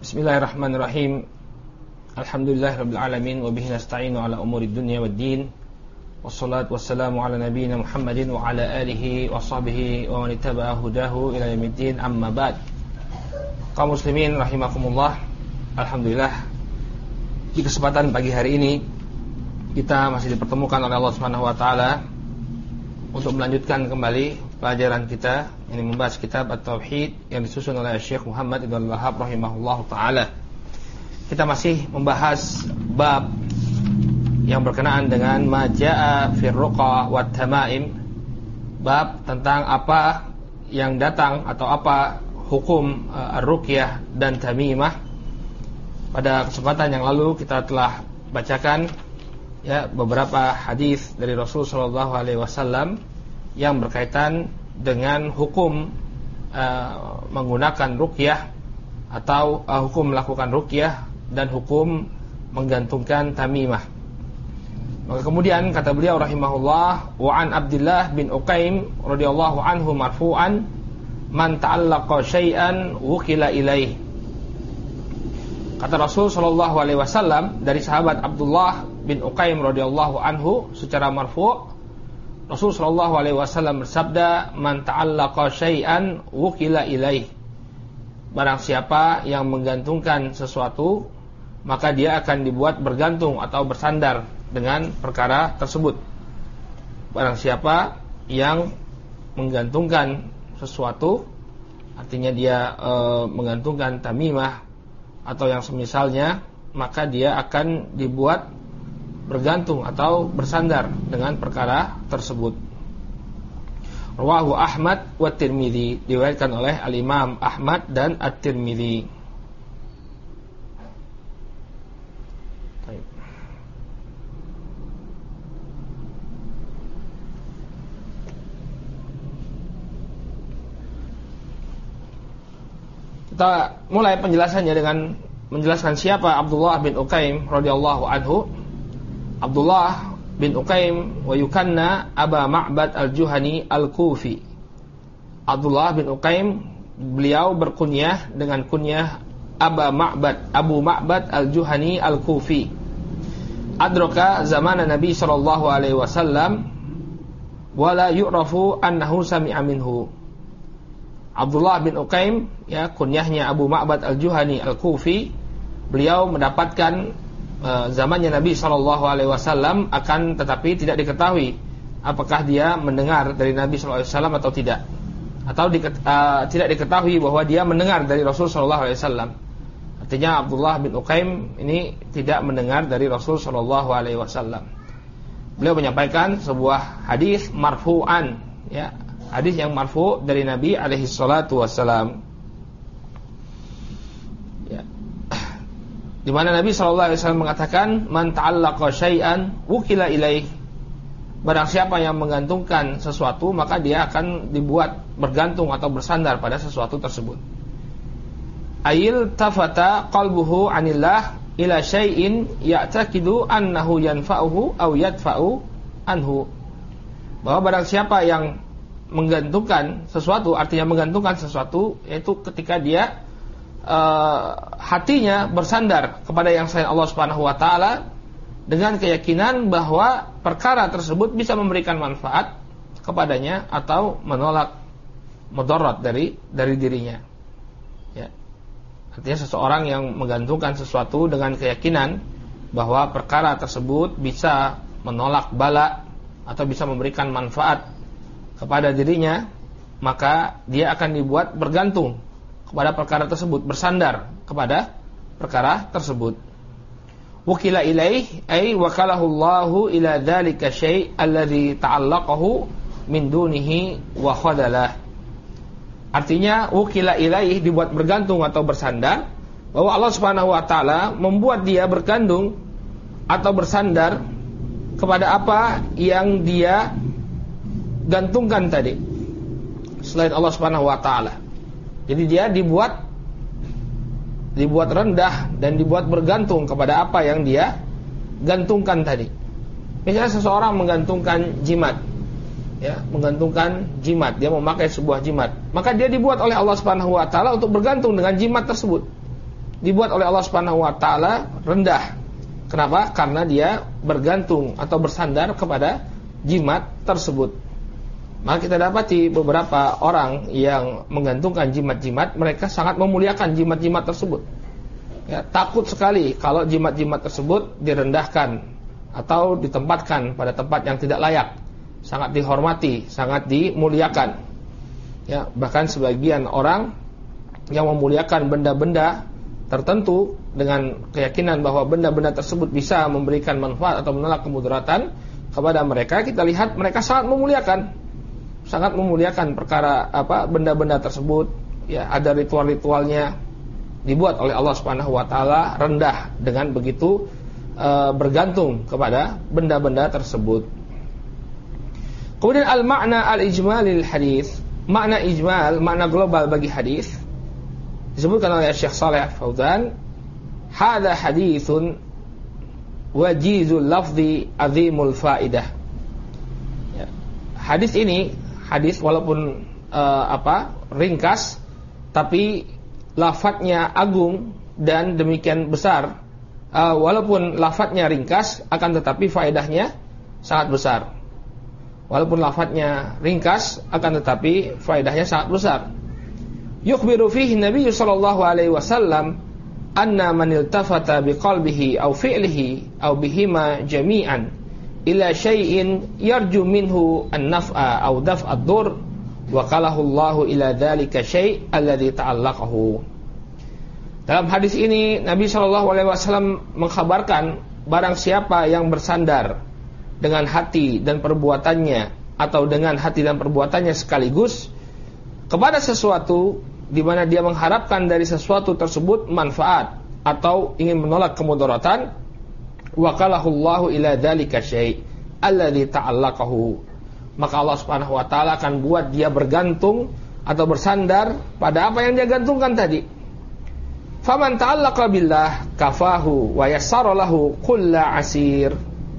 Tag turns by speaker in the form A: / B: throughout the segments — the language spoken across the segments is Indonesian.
A: Bismillahirrahmanirrahim. Alhamdulillahirabbil alamin wa bihi nasta'inu ala umurid dunya waddin. Wassalatu wassalamu ala nabiyyina Muhammadin wa ala alihi wa sahbihi wa man ittaba'a hudahu ila yaumiddin. Amma ba'd. Kaum muslimin rahimakumullah. Alhamdulillah, di kesempatan pagi hari ini kita masih dipertemukan oleh Allah Subhanahu wa taala untuk melanjutkan kembali pelajaran kita ini, membahas kitab At-Tauhid yang disusun oleh Syekh Muhammad Ibn Wahhab rahimahullahu taala. Kita masih membahas bab yang berkenaan dengan majaa fir ruqa wat tamaim, bab tentang apa yang datang atau apa hukum ar-ruqyah dan tamimah. Pada kesempatan yang lalu kita telah bacakan beberapa hadis dari Rasul sallallahu alaihi wasallam yang berkaitan dengan hukum menggunakan ruqyah atau hukum melakukan ruqyah dan hukum menggantungkan tamimah. Maka kemudian kata beliau rahimahullah, wa an Abdullah bin Uqaim radhiyallahu anhu marfu'an, man ta'allaqa syai'an wukila ilaih. Kata Rasul sallallahu alaihi wasallam dari sahabat Abdullah bin Uqaim radhiyallahu anhu secara marfu', Rasul sallallahu alaihi wasallam bersabda, man ta'allaqa syai'an wukila ilaih. Barang siapa yang menggantungkan sesuatu, maka dia akan dibuat bergantung atau bersandar dengan perkara tersebut. Barang siapa yang menggantungkan sesuatu, artinya dia menggantungkan tamimah atau yang semisalnya, maka dia akan dibuat bergantung atau bersandar dengan perkara tersebut. Rawahu Ahmad wa Tirmidzi, diriwayatkan oleh Al-Imam Ahmad dan At-Tirmidzi. Kita mulai penjelasannya dengan menjelaskan siapa Abdullah bin Uqaim radhiyallahu anhu. Abdullah bin Uqaim wa yukanna Aba Ma'bad al-Juhani al-Kufi. Abdullah bin Uqaim, beliau berkunyah dengan kunyah Abu Ma'bad al-Juhani al-Kufi. Adraka zaman Nabi sallallahu alaihi wasallam wa la yu'rafu annahu sami'a minhu. Abdullah bin Uqaim, kunyahnya Abu Ma'bad al-Juhani al-Kufi, beliau mendapatkan zamannya Nabi SAW, akan tetapi tidak diketahui apakah dia mendengar dari Nabi SAW atau tidak, atau tidak diketahui bahwa dia mendengar dari Rasul SAW. Artinya Abdullah bin Uqaim ini tidak mendengar dari Rasul SAW. Beliau menyampaikan sebuah hadis marfu'an, hadis yang marfu' dari Nabi SAW. Di mana Nabi SAW mengatakan, man ta'allaqa syai'an wukila ilaih. Barang siapa yang menggantungkan sesuatu, maka dia akan dibuat bergantung atau bersandar pada sesuatu tersebut. Ayil tafata qalbuhu anillah ila syai'in ya'taqidu annahu yanfa'uhu aw yadfa'u anhu. Bahwa barang siapa yang menggantungkan sesuatu, artinya menggantungkan sesuatu, yaitu ketika dia hatinya bersandar kepada yang selain Allah Subhanahu wa taala dengan keyakinan bahwa perkara tersebut bisa memberikan manfaat kepadanya atau menolak mudarat dari dirinya. Artinya seseorang yang menggantungkan sesuatu dengan keyakinan bahwa perkara tersebut bisa menolak bala atau bisa memberikan manfaat kepada dirinya, maka dia akan dibuat bergantung pada perkara tersebut, bersandar kepada perkara tersebut. Wukila ilaih ay wakalahu Allahu ila dzalika syai' alladzi ta'allaqahu min dunihi wa khadalah. Artinya wukila ilaih, dibuat bergantung atau bersandar, bahwa Allah Subhanahu wa taala membuat dia bergantung atau bersandar kepada apa yang dia gantungkan tadi selain Allah Subhanahu wa taala. Jadi dia dibuat rendah dan dibuat bergantung kepada apa yang dia gantungkan tadi. Misalnya seseorang menggantungkan jimat, menggantungkan jimat, dia memakai sebuah jimat, maka dia dibuat oleh Allah Subhanahu wa taala untuk bergantung dengan jimat tersebut. dibuat oleh Allah Subhanahu wa taala rendah. Kenapa? Karena dia bergantung atau bersandar kepada jimat tersebut. Maka kita dapati beberapa orang yang menggantungkan jimat-jimat, mereka sangat memuliakan jimat-jimat tersebut. Ya, takut sekali kalau jimat-jimat tersebut direndahkan atau ditempatkan pada tempat yang tidak layak. Sangat dihormati, sangat dimuliakan. Ya, bahkan sebagian orang yang memuliakan benda-benda tertentu dengan keyakinan bahwa benda-benda tersebut bisa memberikan manfaat atau menolak kemudaratan kepada mereka, kita lihat mereka sangat memuliakan perkara benda-benda tersebut. Ya, ada ritual-ritualnya dibuat oleh Allah Subhanahu wa taala rendah dengan begitu bergantung kepada benda-benda tersebut. Kemudian al-ma'na al-ijmalil hadis, makna ijmal, makna global bagi hadis disebutkan oleh Syekh Shalih Fauzan, hadza haditsun wajizul lafzi azimul faidah. Ya. Hadis ini, hadis walaupun ringkas, tapi lafadznya agung dan demikian besar. Walaupun lafadznya ringkas, akan tetapi faedahnya sangat besar. Walaupun lafadznya ringkas, akan tetapi faedahnya sangat besar. Yukhbiru fihi Nabi sallallahu alaihi wasallam anna man iltafata biqalbihi aw fi'lihi aw bihima jami'an ila syai'in yarju minhu an-naf'a aw daf'a ad-dur wa qalahu Allahu ila dzalika syai' alladhi ta'allaqahu. Dalam hadis ini Nabi sallallahu alaihi wasallam mengkhabarkan barang siapa yang bersandar dengan hati dan perbuatannya atau dengan hati dan perbuatannya sekaligus kepada sesuatu di mana dia mengharapkan dari sesuatu tersebut manfaat atau ingin menolak kemudaratan, waqalahu Allahu ila dzalika syai' alladzi ta'allaqahu, maka Allah Subhanahu wa taala akan buat dia bergantung atau bersandar pada apa yang dia gantungkan tadi. Faman ta'allaqa billah kafahu wa yassara lahu kulla asir.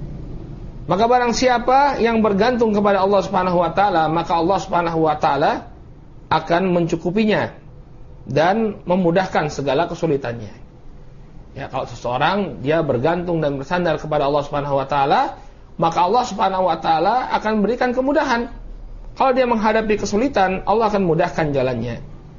A: Maka barang siapa yang bergantung kepada Allah Subhanahu wa taala, maka Allah Subhanahu wa taala akan mencukupinya dan memudahkan segala kesulitannya. Ya, kalau seseorang dia bergantung dan bersandar kepada Allah Subhanahu wa taala, maka Allah Subhanahu wa taala akan berikan kemudahan. Kalau dia menghadapi kesulitan, Allah akan mudahkan jalannya.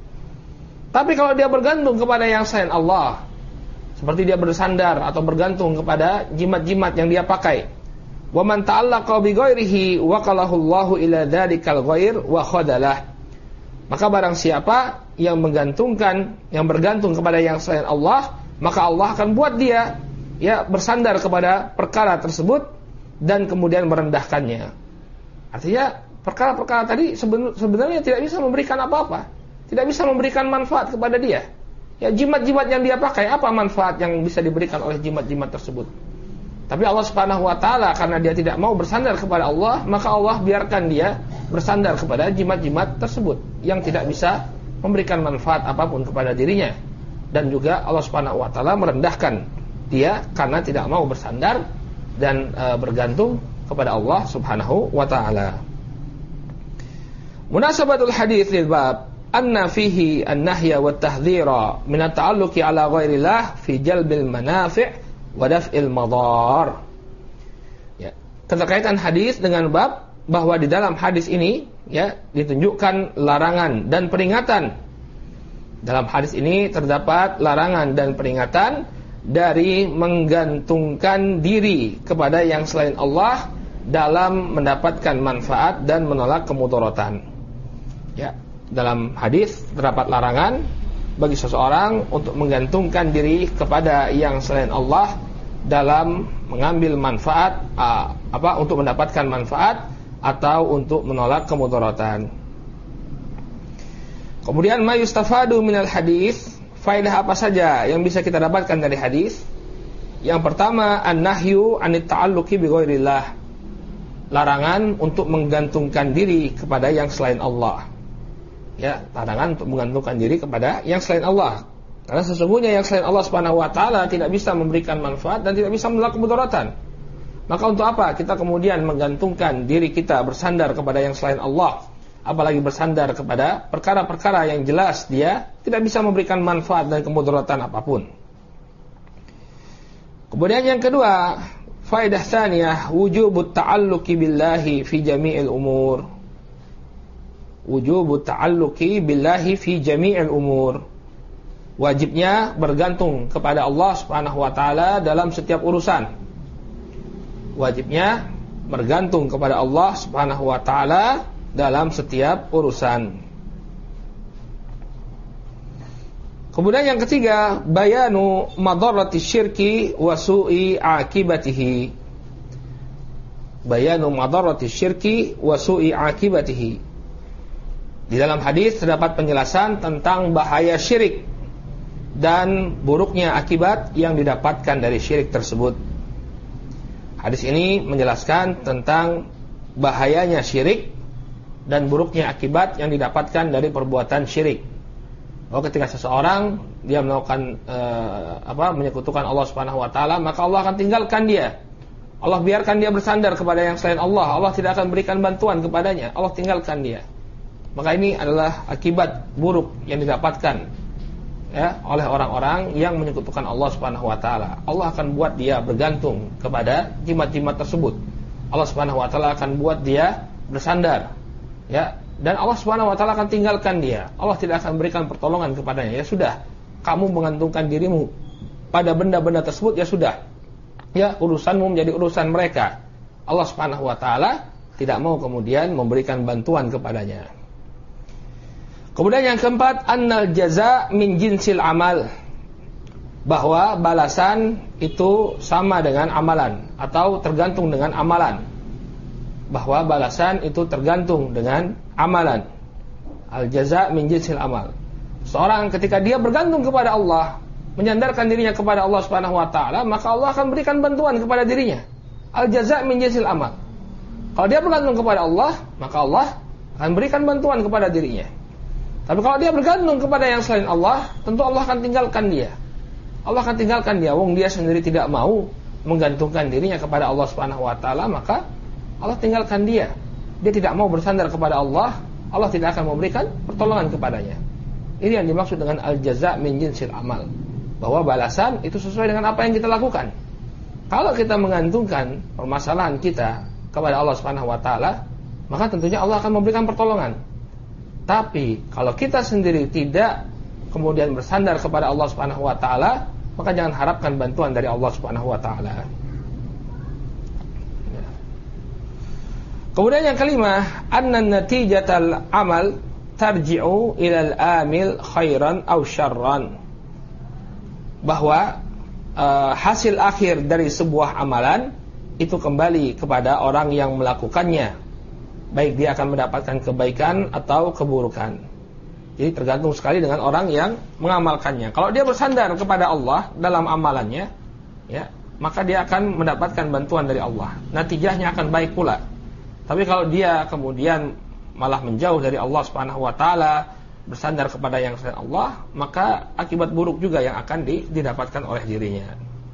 A: Tapi kalau dia bergantung kepada yang selain Allah, seperti dia bersandar atau bergantung kepada jimat-jimat yang dia pakai, wa man ta'allaqa bi ghairihi waqalahu Allahu ila dzalikal ghair wa khadalah. Maka barang siapa yang menggantungkan, yang bergantung kepada yang selain Allah, maka Allah akan buat dia bersandar kepada perkara tersebut dan kemudian merendahkannya. Artinya perkara-perkara tadi sebenarnya tidak bisa memberikan apa-apa, tidak bisa memberikan manfaat kepada dia. Ya, jimat-jimat yang dia pakai, apa manfaat yang bisa diberikan oleh jimat-jimat tersebut? Tapi Allah Subhanahu wa taala karena dia tidak mau bersandar kepada Allah, maka Allah biarkan dia bersandar kepada jimat-jimat tersebut yang tidak bisa memberikan manfaat apapun kepada dirinya. Dan juga Allah Subhanahu wa taala merendahkan dia karena tidak mau bersandar dan bergantung kepada Allah Subhanahu wa taala. Munasabatul hadits lil bab anna fihi an-nahya wat tahdhira min at-ta'alluqi ala ghairillah fi jalbil manafi' wa daf'il madar. Ya, keterkaitan hadis dengan bab bahwa di dalam hadis ini ditunjukkan larangan dan peringatan. Dalam hadis ini terdapat larangan dan peringatan dari menggantungkan diri kepada yang selain Allah dalam mendapatkan manfaat dan menolak kemudaratan. Ya, dalam hadis terdapat larangan bagi seseorang untuk menggantungkan diri kepada yang selain Allah dalam mengambil manfaat untuk mendapatkan manfaat atau untuk menolak kemudaratan. Kemudian ma yustafadu minal hadis, faedah apa saja yang bisa kita dapatkan dari hadis? Yang pertama, an-nahyu 'anit ta'alluqi bi ghairillah. Larangan untuk menggantungkan diri kepada yang selain Allah. Ya, larangan untuk menggantungkan diri kepada yang selain Allah. Karena sesungguhnya yang selain Allah Subhanahu wa taala tidak bisa memberikan manfaat dan tidak bisa menolak kemudaratan. Maka untuk apa kita kemudian menggantungkan diri kita bersandar kepada yang selain Allah apalagi bersandar kepada perkara-perkara yang jelas dia tidak bisa memberikan manfaat dan kemudaratan apapun. Kemudian yang kedua, faedah tsaniyah, wujubut ta'alluqi billahi fi jami'il umur. Wujubut ta'alluqi billahi fi jami'il umur. Wajibnya bergantung kepada Allah Subhanahu wa taala dalam setiap urusan. Wajibnya bergantung kepada Allah Subhanahu wa taala dalam setiap urusan. Kemudian yang ketiga, bayanu madarrati syirki wa su'i akibatihi. Bayanu madarrati syirki wa su'i akibatihi. Di dalam hadis terdapat penjelasan tentang bahaya syirik dan buruknya akibat yang didapatkan dari syirik tersebut. Hadis ini menjelaskan tentang bahayanya syirik dan buruknya akibat yang didapatkan dari perbuatan syirik. Ketika seseorang dia melakukan menyekutukan Allah Subhanahu wa taala, maka Allah akan tinggalkan dia. Allah biarkan dia bersandar kepada yang selain Allah. Allah tidak akan berikan bantuan kepadanya. Allah tinggalkan dia. Maka ini adalah akibat buruk yang didapatkan oleh orang-orang yang menyekutukan Allah Subhanahu wa taala. Allah akan buat dia bergantung kepada jimat-jimat tersebut. Allah Subhanahu wa taala akan buat dia bersandar. Dan Allah Subhanahu wa taala akan tinggalkan dia. Allah tidak akan berikan pertolongan kepadanya. Ya sudah, kamu mengantungkan dirimu pada benda-benda tersebut, ya sudah. Urusanmu menjadi urusan mereka. Allah Subhanahu wa taala tidak mau kemudian memberikan bantuan kepadanya. Kemudian yang keempat, annal jaza min jinsil amal. Bahwa balasan itu sama dengan amalan atau tergantung dengan amalan. Bahwa balasan itu tergantung dengan amalan. Al-jaza min jinsil amal. Seorang ketika dia bergantung kepada Allah, menyandarkan dirinya kepada Allah Subhanahu wa taala, maka Allah akan berikan bantuan kepada dirinya. Al-jaza min jinsil amal. Kalau dia bergantung kepada Allah, maka Allah akan berikan bantuan kepada dirinya. Tapi kalau dia bergantung kepada yang selain Allah, tentu Allah akan tinggalkan dia. Allah akan tinggalkan dia. Wong dia sendiri tidak mau menggantungkan dirinya kepada Allah Subhanahu wa taala, maka Allah tinggalkan dia. Dia tidak mau bersandar kepada Allah, Allah tidak akan memberikan pertolongan kepadanya. Ini yang dimaksud dengan al-jaza min jinsil amal. Bahwa balasan itu sesuai dengan apa yang kita lakukan. Kalau kita menggantungkan permasalahan kita kepada Allah Subhanahu wa taala, maka tentunya Allah akan memberikan pertolongan. Tapi kalau kita sendiri tidak kemudian bersandar kepada Allah Subhanahu wa taala, maka jangan harapkan bantuan dari Allah Subhanahu wa taala. Kemudian yang kelima, anna natijatal amal tarji'u ilal amil khairan aw syarran. Bahwa hasil akhir dari sebuah amalan itu kembali kepada orang yang melakukannya. Baik dia akan mendapatkan kebaikan atau keburukan. Jadi tergantung sekali dengan orang yang mengamalkannya. Kalau dia bersandar kepada Allah dalam amalannya, maka dia akan mendapatkan bantuan dari Allah. Natijahnya akan baik pula. Tapi kalau dia kemudian malah menjauh dari Allah Subhanahu wa taala, bersandar kepada yang selain Allah, maka akibat buruk juga yang akan didapatkan oleh dirinya.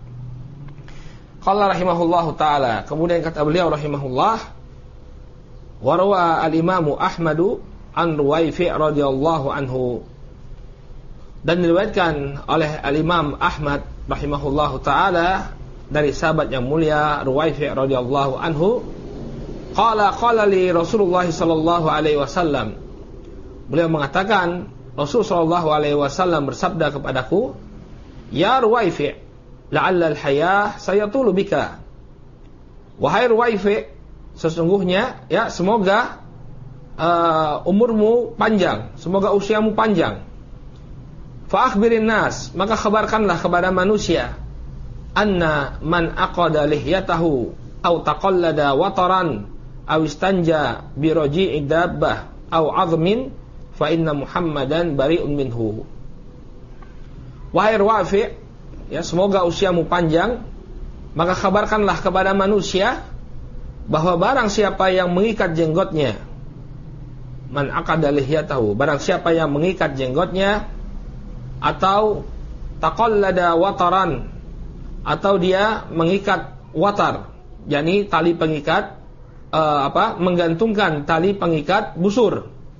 A: Qala rahimahullahu taala, kemudian kata beliau rahimahullah, warwa al-Imam Ahmad an Ruwaifi' radhiyallahu anhu, dan diriwayatkan oleh al-Imam Ahmad rahimahullahu taala dari sahabat yang mulia Ruwaifi' radhiyallahu anhu, qala li Rasulullah sallallahu alaihi wasallam, beliau mengatakan Rasul sallallahu alaihi wasallam bersabda kepadaku, ya Ruwaifi', la'alla al-hayah sayatulu bika. Wahai Ruwaifi', sesungguhnya semoga umurmu panjang, semoga usiamu panjang. Fa akhbirin nas, maka kabarkanlah kepada manusia, anna man aqada lihyatahu aw taqallada wataran aw istanja bi raji'i dabbah aw 'azmin fa inna Muhammadan bari'un minhu. Wahai Ruwaifi', semoga usiamu panjang, maka kabarkanlah kepada manusia bahwa barang siapa yang mengikat jenggotnya, man aqada lihyatahu, barang siapa yang mengikat jenggotnya, atau taqallada wataran, atau dia mengikat watar, yakni tali pengikat menggantungkan tali pengikat busur,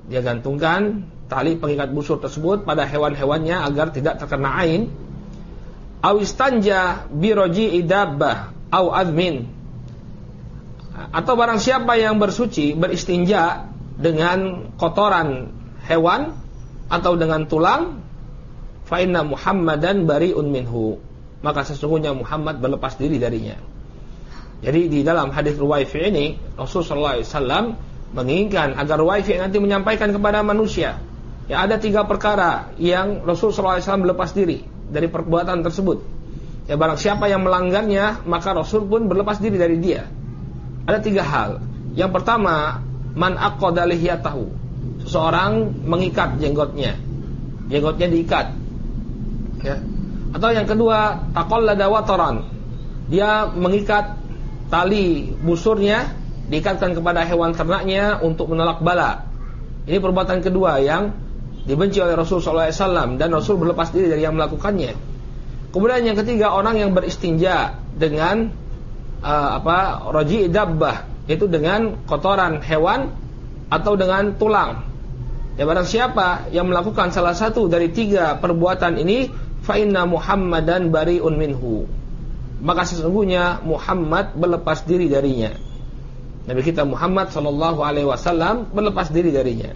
A: Dia gantungkan tali pengikat busur tersebut pada hewan-hewannya agar tidak terkena ain. Awistanja biroji idabbah au admin. Atau barang siapa yang bersuci, beristinja dengan kotoran hewan atau dengan tulang, fa inna Muhammadan bari'un minhu, maka sesungguhnya Muhammad berlepas diri darinya. Jadi di dalam hadis Ruwaifi ini Rasulullah SAW menginginkan agar Ruwaifi nanti menyampaikan kepada manusia, ya, ada 3 perkara yang Rasulullah SAW berlepas diri dari perbuatan tersebut. Ya, barang siapa yang melanggarnya, maka Rasul pun berlepas diri dari dia. Ada 3 hal. Yang pertama, man aqada lihiyatahu, seseorang mengikat jenggotnya diikat, ya. Atau yang kedua, taqallada wataran, dia mengikat tali busurnya, diikatkan kepada hewan ternaknya untuk menolak bala. Ini perbuatan kedua yang dibenci oleh Rasulullah SAW, dan Rasul berlepas diri dari yang melakukannya. Kemudian yang ketiga, orang yang beristinja dengan roji dabbah, yaitu dengan kotoran hewan atau dengan tulang. Ya, barang siapa yang melakukan salah satu dari 3 perbuatan ini, fa inna Muhammadan bari'un minhu, maka sesungguhnya Muhammad berlepas diri darinya. Nabi kita Muhammad SAW berlepas diri darinya.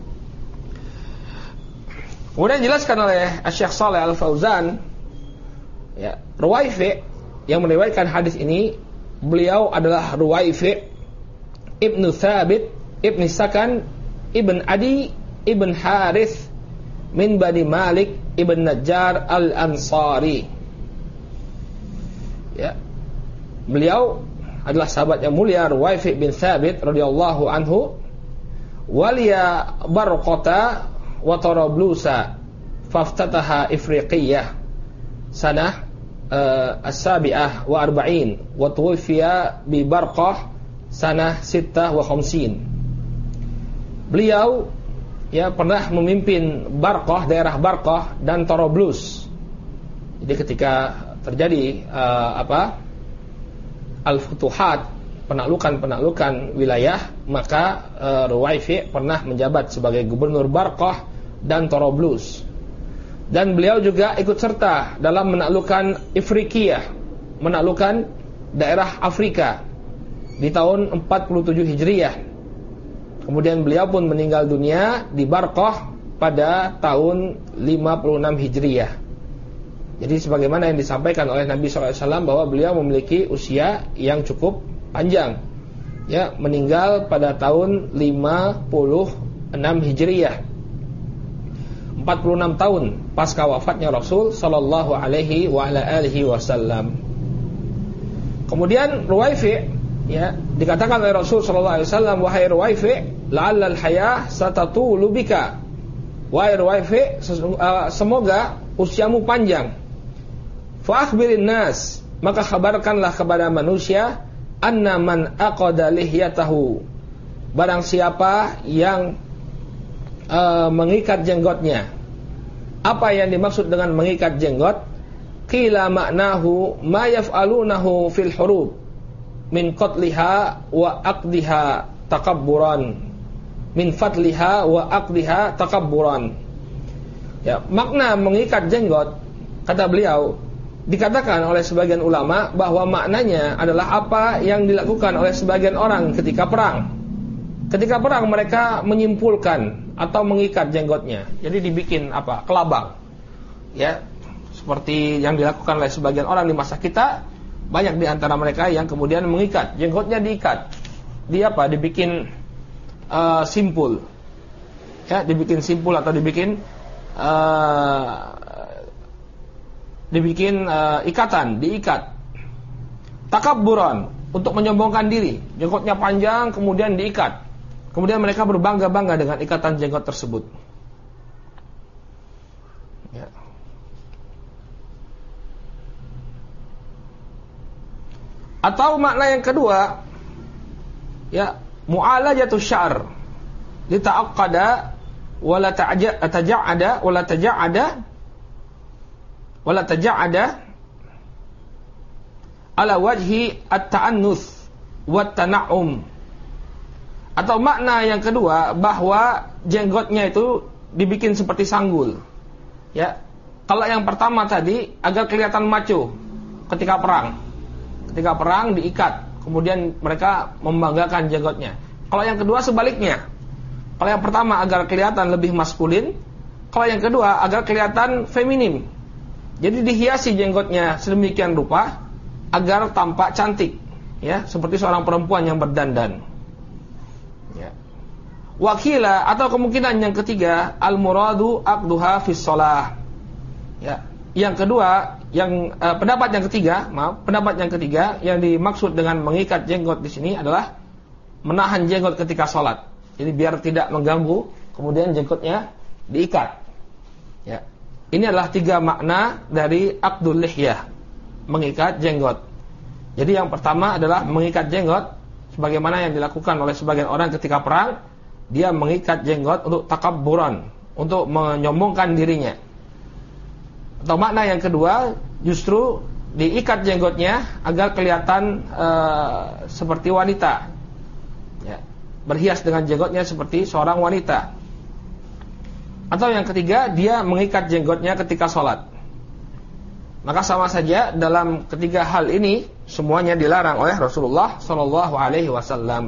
A: Kemudian dijelaskan oleh Syekh Shalih Al-Fauzan, ya, Ruwaifi yang meriwayatkan hadis ini, beliau adalah Ruwaifi ibnu Thabit ibn Sakan ibn Adi ibn Harith min Bani Malik ibn Najjar al-Ansari. Ya, beliau adalah sahabat yang mulia Ruwaifi bin Thabit radhiyallahu anhu, waliya Barqata wa Tarablusa faftataha Ifriqiyah sanah as-sabi'ah wa arba'in wa tuwfiya bi Barqah sanah sittah wa khamsin. Beliau, ya, pernah memimpin Barqah, daerah Barqah dan Tarablus. Jadi ketika terjadi al-futuhat, penaklukan wilayah, maka Ruwaifi pernah menjabat sebagai gubernur Barqah dan Tarablus. Dan beliau juga ikut serta dalam menaklukkan Ifriqiyah, menaklukkan daerah Afrika di tahun 47 Hijriah. Kemudian beliau pun meninggal dunia di Barqah pada tahun 56 Hijriah. Jadi sebagaimana yang disampaikan oleh Nabi SAW bahwa beliau memiliki usia yang cukup panjang, ya, meninggal pada tahun 56 Hijriah, 46 tahun pasca wafatnya Rasul sallallahu alaihi wa ala alihi wasallam. Kemudian Ruwaifi, ya, dikatakan oleh Rasul sallallahu alaihi wasallam, wahai Ruwaifi, la'allal hayah satatulu bika, wahai Ruwaifi, semoga usiamu panjang. Fa akhbirin nas, maka kabarkanlah kepada manusia, anna man aqada lihyatahu, barang siapa yang mengikat jenggotnya. Apa yang dimaksud dengan mengikat jenggot? Qila maknahu ma yaf'alunahu fil hurub min qatliha wa aqdiha takabburan, min fatliha wa aqdiha takabburan. Ya, makna mengikat jenggot, kata beliau, dikatakan oleh sebagian ulama bahwa maknanya adalah apa yang dilakukan oleh sebagian orang ketika perang. Ketika perang mereka menyimpulkan atau mengikat jenggotnya. Jadi dibikin kelabang. Ya, seperti yang dilakukan oleh sebagian orang di masa kita, banyak di antara mereka yang kemudian mengikat jenggotnya, diikat. Dibikin simpul. Ya, dibikin simpul atau dibikin ikatan, diikat. Takabburan, untuk menyombongkan diri, jenggotnya panjang kemudian diikat. Kemudian mereka berbangga-bangga dengan ikatan jenggot tersebut. Ya. Atau makna yang kedua, ya, mu'alajatus sya'r lita'aqqada wala taja'ada wala taja'ada ala wajhi at-ta'annus wat tana'um. Atau makna yang kedua, bahwa jenggotnya itu dibikin seperti sanggul. Ya. Kalau yang pertama tadi agar kelihatan macho ketika perang. Ketika perang diikat, kemudian mereka membanggakan jenggotnya. Kalau yang kedua sebaliknya. Kalau yang pertama agar kelihatan lebih maskulin, kalau yang kedua agar kelihatan feminim. Jadi dihiasi jenggotnya sedemikian rupa agar tampak cantik, ya, seperti seorang perempuan yang berdandan. Ya. Wakila atau kemungkinan yang ketiga, al-muradu aqduha fis shalah. Ya. Yang kedua, pendapat yang ketiga yang dimaksud dengan mengikat jenggot di sini adalah menahan jenggot ketika sholat. Jadi biar tidak mengganggu, kemudian jenggotnya diikat. Ya. Ini adalah 3 makna dari aqdul lihyah, mengikat jenggot. Jadi yang pertama adalah mengikat jenggot sebagaimana yang dilakukan oleh sebagian orang ketika perang, dia mengikat jenggot untuk takabburan, untuk menyombongkan dirinya. Atau makna yang kedua, justru diikat jenggotnya agar kelihatan seperti wanita, ya, berhias dengan jenggotnya seperti seorang wanita. Atau yang ketiga, dia mengikat jenggotnya ketika sholat. Maka sama saja dalam ketiga hal ini semuanya dilarang oleh Rasulullah Shallallahu Alaihi Wasallam.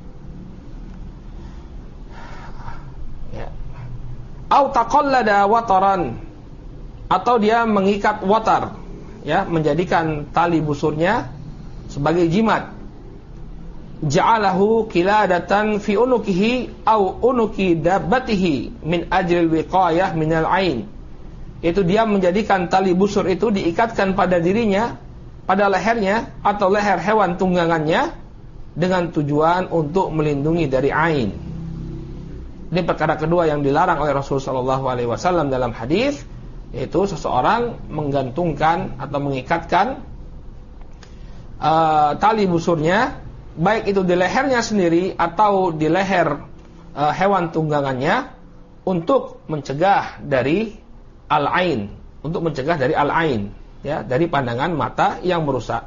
A: Au taqallada wataran, atau dia mengikat watar, ya, menjadikan tali busurnya sebagai jimat. Ja'alahu kiladatan fi unukihi au unuki dabbatihi min ajril wiqayah minal ain. Itu dia menjadikan tali busur itu diikatkan pada dirinya, pada lehernya atau leher hewan tunggangannya dengan tujuan untuk melindungi dari ain. Ini perkara kedua yang dilarang oleh Rasulullah SAW dalam hadis, yaitu seseorang menggantungkan atau mengikatkan tali busurnya, baik itu di lehernya sendiri atau di leher hewan tunggangannya, untuk mencegah dari al-ain, ya, dari pandangan mata yang merusak.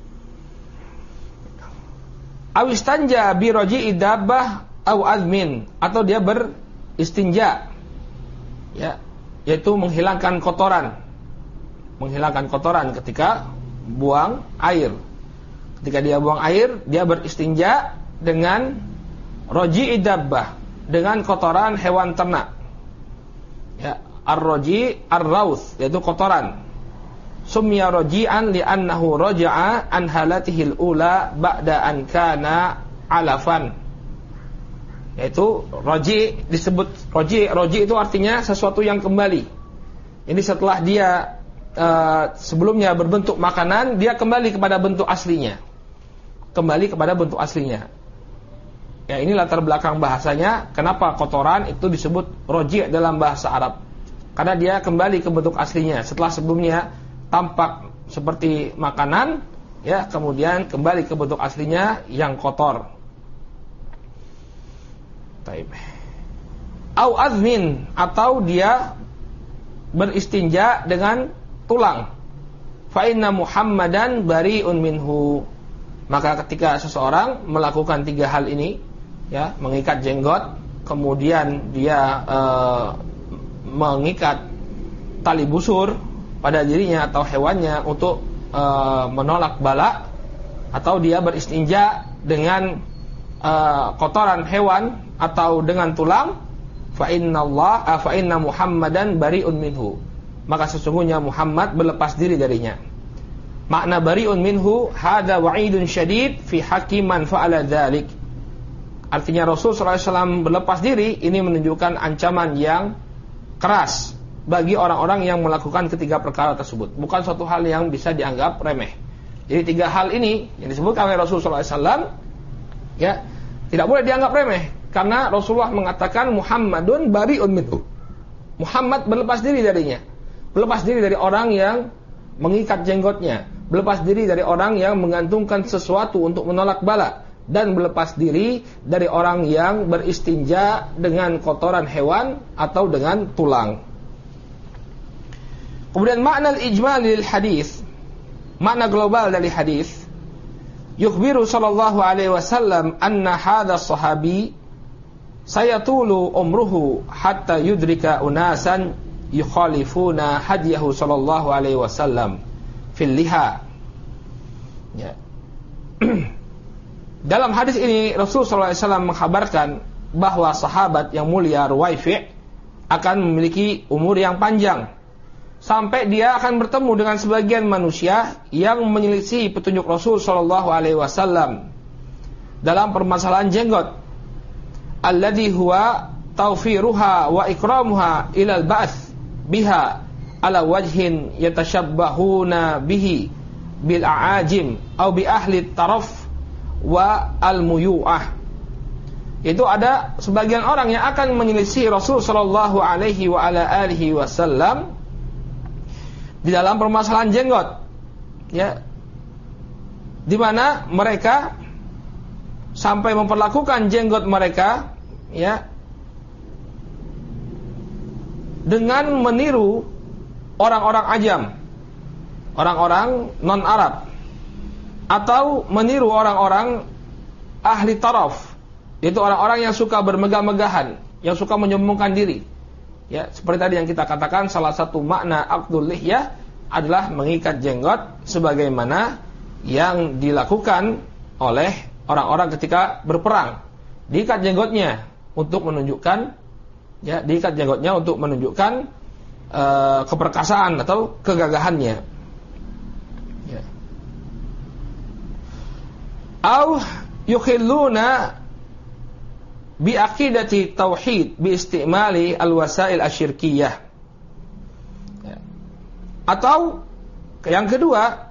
A: Awistanja bi raji'i dabbah au azmin, atau dia beristinja, ya, yaitu menghilangkan kotoran ketika buang air. Ketika dia buang air, dia beristinja dengan raji'i dabbah, dengan kotoran hewan ternak. Ya, ar-raji' ar-rawth, yaitu kotoran. Summiya raji'an li'annahu raja'a an halatihil ula ba'da an kana alafan. Yaitu raji' disebut raji' itu artinya sesuatu yang kembali. Ini setelah dia sebelumnya berbentuk makanan, dia kembali kepada bentuk aslinya. Ya, ini latar belakang bahasanya kenapa kotoran itu disebut raji' dalam bahasa Arab. Karena dia kembali ke bentuk aslinya. Setelah sebelumnya tampak seperti makanan, ya, kemudian kembali ke bentuk aslinya yang kotor. Taib. Au azmin, atau dia beristinja dengan tulang. Fa inna Muhammadan bari'un minhu. Maka ketika seseorang melakukan 3 hal ini, ya, mengikat jenggot, kemudian dia mengikat tali busur pada dirinya atau hewannya untuk menolak bala, atau dia beristinja dengan kotoran hewan atau dengan tulang, fa inna Muhammadan bari'un minhu. Maka sesungguhnya Muhammad berlepas diri darinya. Makna bari'un minhu hadza wa'idun syadid fi haqqi man fa'ala dzalik. Artinya Rasul SAW berlepas diri, ini menunjukkan ancaman yang keras bagi orang-orang yang melakukan ketiga perkara tersebut. Bukan suatu hal yang bisa dianggap remeh. Jadi 3 hal ini yang disebutkan oleh Rasul SAW, ya, tidak boleh dianggap remeh, karena Rasulullah mengatakan Muhammadun bari'un minhu. Muhammad berlepas diri darinya. Berlepas diri dari orang yang mengikat jenggotnya, berlepas diri dari orang yang menggantungkan sesuatu untuk menolak bala, dan berlepas diri dari orang yang beristinja dengan kotoran hewan atau dengan tulang. Kemudian makna al-ijmal lil hadis, makna global dari hadis, yukhbiru sallallahu alaihi wasallam anna hadha sahabi sayatulu umruhu hatta yudrika unasan yukhalifuna hadiyahu sallallahu alaihi wasallam fil liha. Ya. Dalam hadis ini Rasulullah SAW mengkhabarkan bahwa sahabat yang mulia Ruwaifi' akan memiliki umur yang panjang sampai dia akan bertemu dengan sebagian manusia yang menyelisih petunjuk Rasul sallallahu alaihi wasallam dalam permasalahan jenggot. Alladhi huwa tawfiruha wa ikramuha ilal ba'th biha ala wajhin yatashabbahuna bihi bil a'ajim au bi ahli taraf wa al muyu'ah. Itu ada sebagian orang yang akan menyelisih Rasul sallallahu alaihi wa ala alihi wasallam di dalam permasalahan jenggot, ya, di mana mereka sampai memperlakukan jenggot mereka, ya, dengan meniru orang-orang ajam, orang-orang non-Arab, atau meniru orang-orang ahli taraf, yaitu orang-orang yang suka bermegah-megahan, yang suka menyombongkan diri. Ya, seperti tadi yang kita katakan, salah satu makna aqdul lihyah adalah mengikat jenggot sebagaimana yang dilakukan oleh orang-orang ketika berperang. Diikat jenggotnya untuk menunjukkan, ya, diikat jenggotnya untuk menunjukkan keperkasaan atau kegagahannya. Ya. Au yukhilluna bi aqidati tauhid bi istimali al-wasail asyirkiyah. Ya. Atau yang kedua,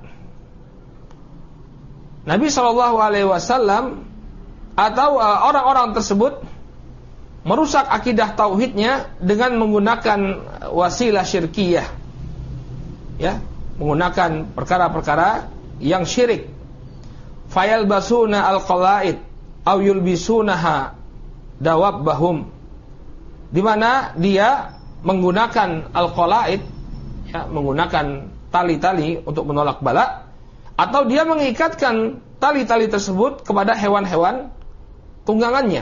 A: Nabi SAW atau orang-orang tersebut merusak akidah tauhidnya dengan menggunakan wasilah syirkiyah, ya, menggunakan perkara-perkara yang syirik. Fayalbasuna al-qala'id aw yulbisunaha dawabbahum, di mana dia menggunakan al-qala'id, ya, menggunakan tali-tali untuk menolak bala, atau dia mengikatkan tali-tali tersebut kepada hewan-hewan tunggangannya.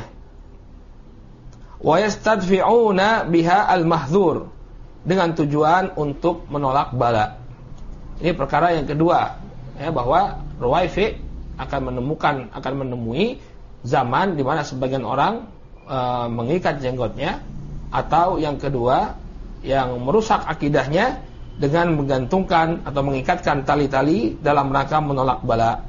A: Wa yastadfi'una biha al-mahdzur, dengan tujuan untuk menolak bala. Ini perkara yang kedua, ya, bahwa Ruwaifi akan menemui zaman di mana sebagian orang mengikat jenggotnya, atau yang kedua yang merusak akidahnya dengan menggantungkan atau mengikatkan tali-tali dalam rangka menolak bala.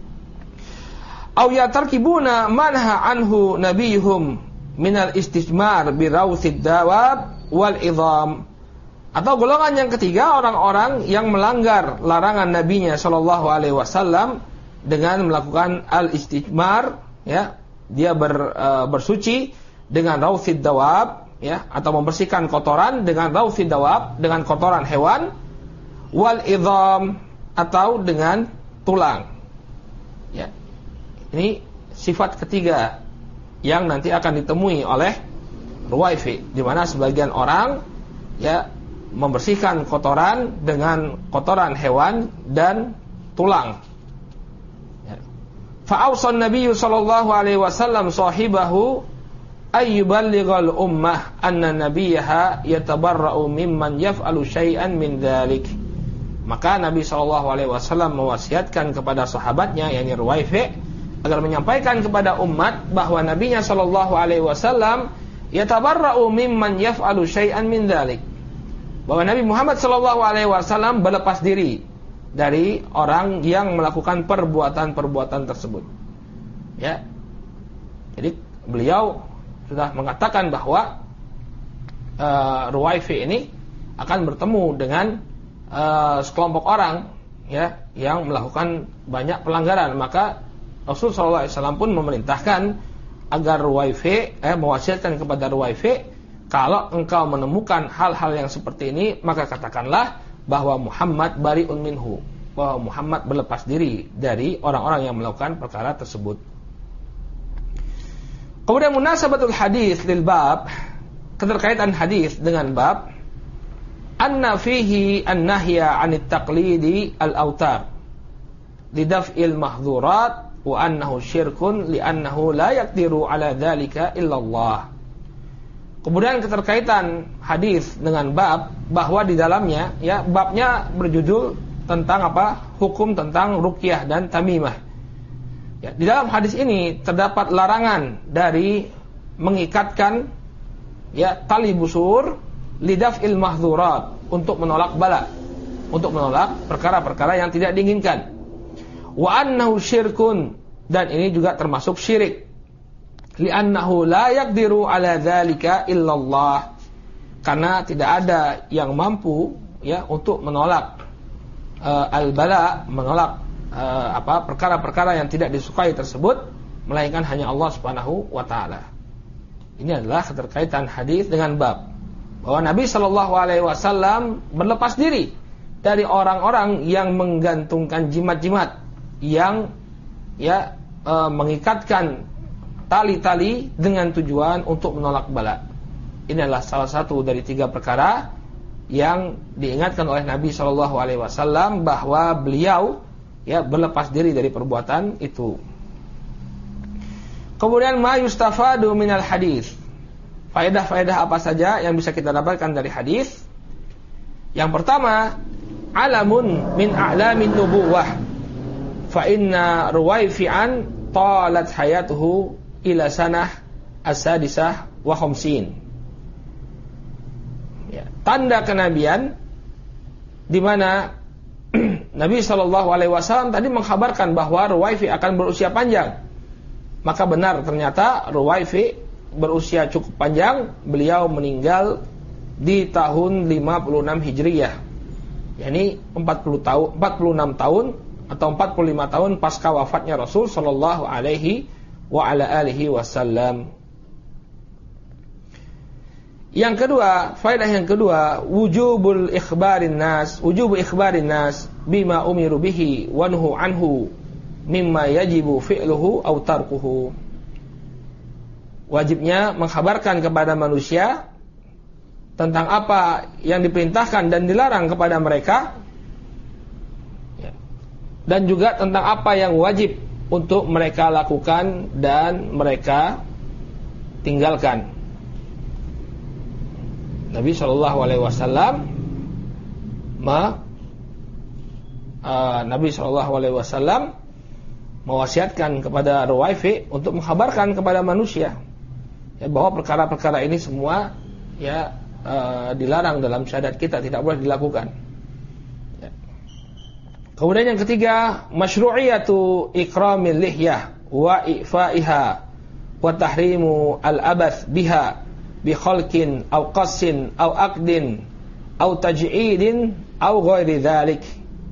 A: Aw yatarkibuna manha anhu nabiyuhum minal istijmar bi rawthid dawab wal idham. Atau golongan yang ketiga, orang-orang yang melanggar larangan nabinya sallallahu alaihi wasallam dengan melakukan al-istijmar, ya, dia bersuci dengan rawthid dawab, ya, atau membersihkan kotoran dengan rawthid dawab, dengan kotoran hewan, wal idham, atau dengan tulang. Ya. Ini sifat ketiga yang nanti akan ditemui oleh Ruwaifi, di mana sebagian orang, ya, membersihkan kotoran dengan kotoran hewan dan tulang. Ya. Fa'awsan Nabi sallallahu alaihi wasallam sahibahu ayyuballighal ummah anna nabiyaha yatabarra'u mimman yaf'alu syai'an min dzalik. Maka Nabi SAW mewasiatkan kepada sahabatnya, yakni Ruwaifi, agar menyampaikan kepada umat bahwa Nabinya SAW yatabarra'u mimman yaf'alu syai'an min dzalik, bahwa Nabi Muhammad SAW berlepas diri dari orang yang melakukan perbuatan-perbuatan tersebut. Ya. Jadi beliau sudah mengatakan bahwa Ruwaifi ini akan bertemu dengan sekelompok orang, ya, yang melakukan banyak pelanggaran. Maka Rasulullah SAW pun memerintahkan agar Ruwaifi, mewasiatkan kepada Ruwaifi, kalau engkau menemukan hal-hal yang seperti ini, maka katakanlah bahwa Muhammad bari'un minhu, bahwa Muhammad berlepas diri dari orang-orang yang melakukan perkara tersebut. Kemudian munasabatul hadis lil bab, keterkaitan hadis dengan bab, anna fihi an-nahya 'anit taqlidi al-awtar lidaf'il mahdzurat wa annahu syirkun li'annahu la yaqdiru 'ala dzalika illa Allah. Kemudian keterkaitan hadis dengan bab, bahwa di dalamnya ya babnya berjudul tentang apa? Hukum tentang ruqyah dan tamimah. Ya, di dalam hadis ini terdapat larangan dari mengikatkan ya tali busur lidaf'il mahdzurat, untuk menolak bala, untuk menolak perkara-perkara yang tidak diinginkan. Wa annahu syirkun, dan ini juga termasuk syirik. Li'annahu la yaqdiru ala dzalika illallah, karena tidak ada yang mampu ya untuk menolak al-bala, menolak perkara-perkara yang tidak disukai tersebut, melainkan hanya Allah Subhanahu wa taala. Ini adalah keterkaitan hadis dengan bab bahwa Nabi Shallallahu alaihi wasallam berlepas diri dari orang-orang yang menggantungkan jimat-jimat, yang ya mengikatkan tali-tali dengan tujuan untuk menolak bala. Ini adalah salah satu dari 3 perkara yang diingatkan oleh Nabi Shallallahu alaihi wasallam bahwa beliau ya berlepas diri dari perbuatan itu. Kemudian ma yustafadu minal hadis. Faedah-faedah apa saja yang bisa kita dapatkan dari hadis? Yang pertama, alamun min a'lamin nubuwah. Fa inna Ruwayfi'an talat hayatuhu ila sanah as-sadisah wa khamsin. Ya, tanda kenabian di mana Nabi Shallallahu alaihi wasallam tadi mengkhabarkan bahwa Ruwayfi akan berusia panjang. Maka benar ternyata Ruwayfi berusia cukup panjang. Beliau meninggal di tahun 56 Hijriyah. yakni 46 tahun atau 45 tahun pasca wafatnya Rasul sallallahu alaihi wa ala alihi wasallam. Yang kedua, faedah yang kedua, wujubu ikhbarin nas bima umiru bihi wa nuhu anhu mimma yajibu fi'luhu aw tarkuhu. Wajibnya mengkhabarkan kepada manusia tentang apa yang diperintahkan dan dilarang kepada mereka, dan juga tentang apa yang wajib untuk mereka lakukan dan mereka tinggalkan. Nabi Shallallahu Alaihi Wasallam mewasiatkan kepada Ruwayfi untuk mengkhabarkan kepada manusia bahwa perkara-perkara ini semua dilarang dalam syariat kita, tidak boleh dilakukan. Kemudian yang ketiga, masyru'iyatu ikramil lihyah wa i'fa'iha wa tahrimu al-abath biha bi khalqin aw qassin aw aqdin aw taj'idin aw ghairi dzalik.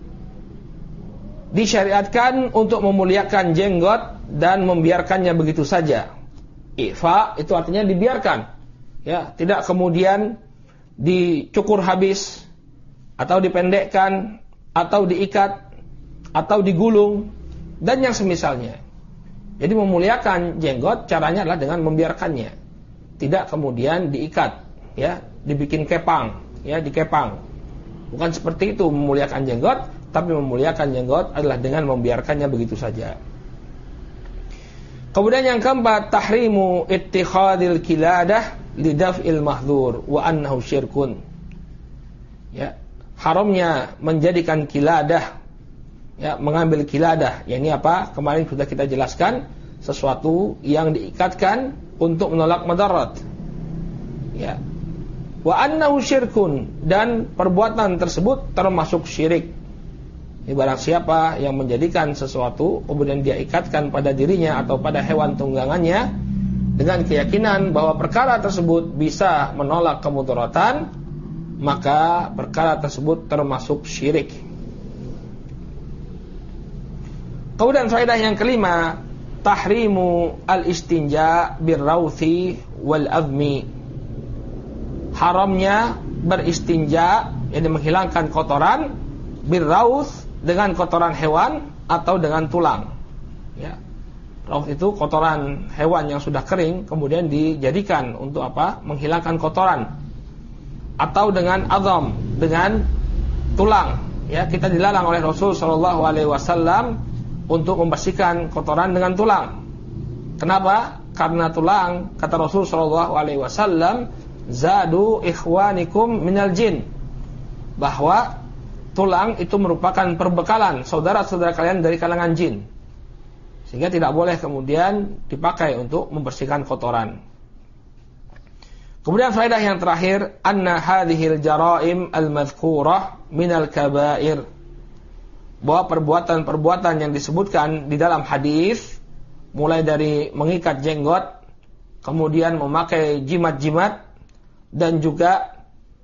A: Disyariatkan untuk memuliakan jenggot dan membiarkannya begitu saja. Ifa itu artinya dibiarkan, tidak kemudian dicukur habis atau dipendekkan atau diikat atau digulung dan yang semisalnya. Jadi memuliakan jenggot caranya adalah dengan membiarkannya, tidak kemudian diikat, dibikin kepang, dikepang. Bukan seperti itu memuliakan jenggot, tapi memuliakan jenggot adalah dengan membiarkannya begitu saja. Kemudian yang keempat, tahrimu ittikhadil kiladah lidaf'il mahdzur wa annahu syirkun. Haramnya menjadikan kiladah, mengambil kiladah. Ini apa? Kemarin sudah kita jelaskan, sesuatu yang diikatkan untuk menolak madarat. Wa annahu syirkun, dan perbuatan tersebut termasuk syirik. Barang siapa yang menjadikan sesuatu kemudian dia ikatkan pada dirinya atau pada hewan tunggangannya dengan keyakinan bahwa perkara tersebut bisa menolak kemudaratan, maka perkara tersebut termasuk syirik. Kemudian faedah yang kelima, tahrimu al-istinja birrawthi wal azmi. Haramnya beristinja, yang menghilangkan kotoran, birrawth dengan kotoran hewan atau dengan tulang. Rawth itu kotoran hewan yang sudah kering kemudian dijadikan untuk apa? Menghilangkan kotoran. Atau dengan azam, dengan tulang. Kita dilarang oleh Rasul sallallahu alaihi wasallam untuk membersihkan kotoran dengan tulang. Kenapa? karena tulang, kata Rasul sallallahu alaihi wasallam, zadu ikhwanikum minal jin, bahwa tulang itu merupakan perbekalan saudara-saudara kalian dari kalangan jin, sehingga tidak boleh kemudian dipakai untuk membersihkan kotoran. Kemudian faedah yang terakhir, anna hadhil jaraim al-madhkurah minal kabair, bahwa perbuatan-perbuatan yang disebutkan di dalam hadis, mulai dari mengikat jenggot, kemudian memakai jimat-jimat, dan juga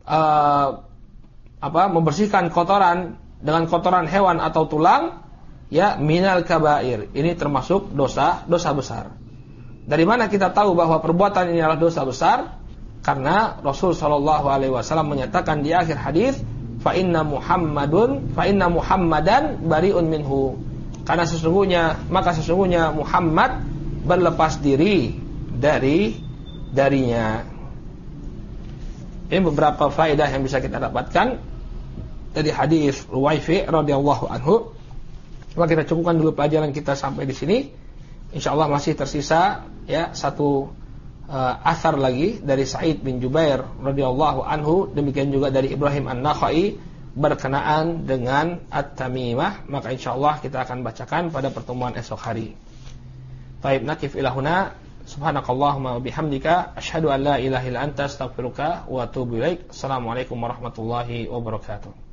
A: membersihkan kotoran dengan kotoran hewan atau tulang, ya, minal kabair, ini termasuk dosa besar. Dari mana kita tahu bahwa perbuatan ini adalah dosa besar? Karena Rasul sallallahu alaihi wasallam menyatakan di akhir hadis, fa inna Muhammadan bari'un minhu, karena sesungguhnya Muhammad berlepas diri darinya. Ini beberapa faedah yang bisa kita dapatkan dari hadis Ruwaifi radhiyallahu anhu. Maka kita cukupkan dulu pelajaran kita sampai di sini. Insyaallah masih tersisa ya satu asar lagi dari Sa'id bin Jubair radhiyallahu anhu, demikian juga dari Ibrahim An-Nakhai berkenaan dengan at-tamimah. Maka insyaallah kita akan bacakan pada pertemuan esok hari. Baik, nakif ilahuna. Subhanakallahumma wa bihamdika asyhadu an la ilaha illa anta astaghfiruka wa atubu ilaik. Assalamualaikum warahmatullahi wabarakatuh.